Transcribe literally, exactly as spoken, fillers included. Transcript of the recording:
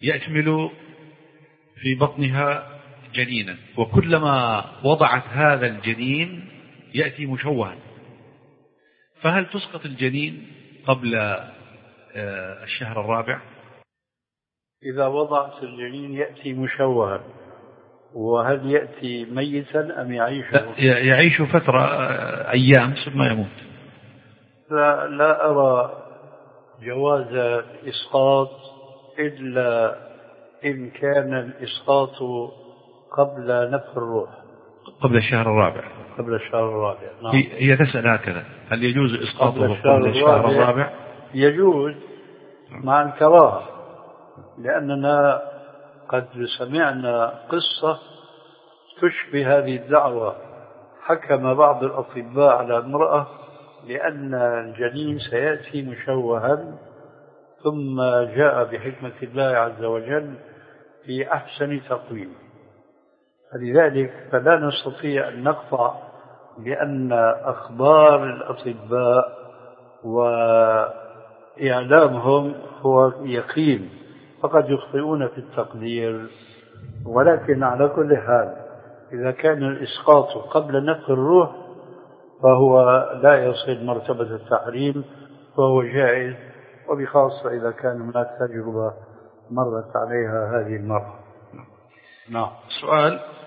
يأتمل في بطنها جنينا، وكلما وضعت هذا الجنين يأتي مشوها، فهل تسقط الجنين قبل الشهر الرابع؟ إذا وضعت الجنين يأتي مشوها، وهل يأتي ميتا أم يعيش؟ يعيش فترة أيام ثم يموت. لا, لا أرى جواز الإسقاط إلا إن كان الإسقاط قبل نفخ الروح، قبل الشهر الرابع. قبل الشهر الرابع نعم. هي تسأل هكذا، هل يجوز إسقاطه قبل الشهر, قبل الشهر الرابع؟ يجوز مع الكراهة، لأننا قد سمعنا قصة تشبه هذه الدعوة. حكم بعض الأطباء على امرأة لأن الجنين سيأتي مشوها، ثم جاء بحكمة الله عز وجل في أحسن تقويم. فلذلك فلا نستطيع أن نقطع بأن أخبار الأطباء وإعلامهم هو يقين، فقد يخطئون في التقدير. ولكن على كل حال إذا كان الإسقاط قبل نفخ الروح فهو لا يصل مرتبة التحريم، فهو جائز، وبخاصة إذا كان هناك تجربة مرت عليها هذه المرة. نعم. سؤال: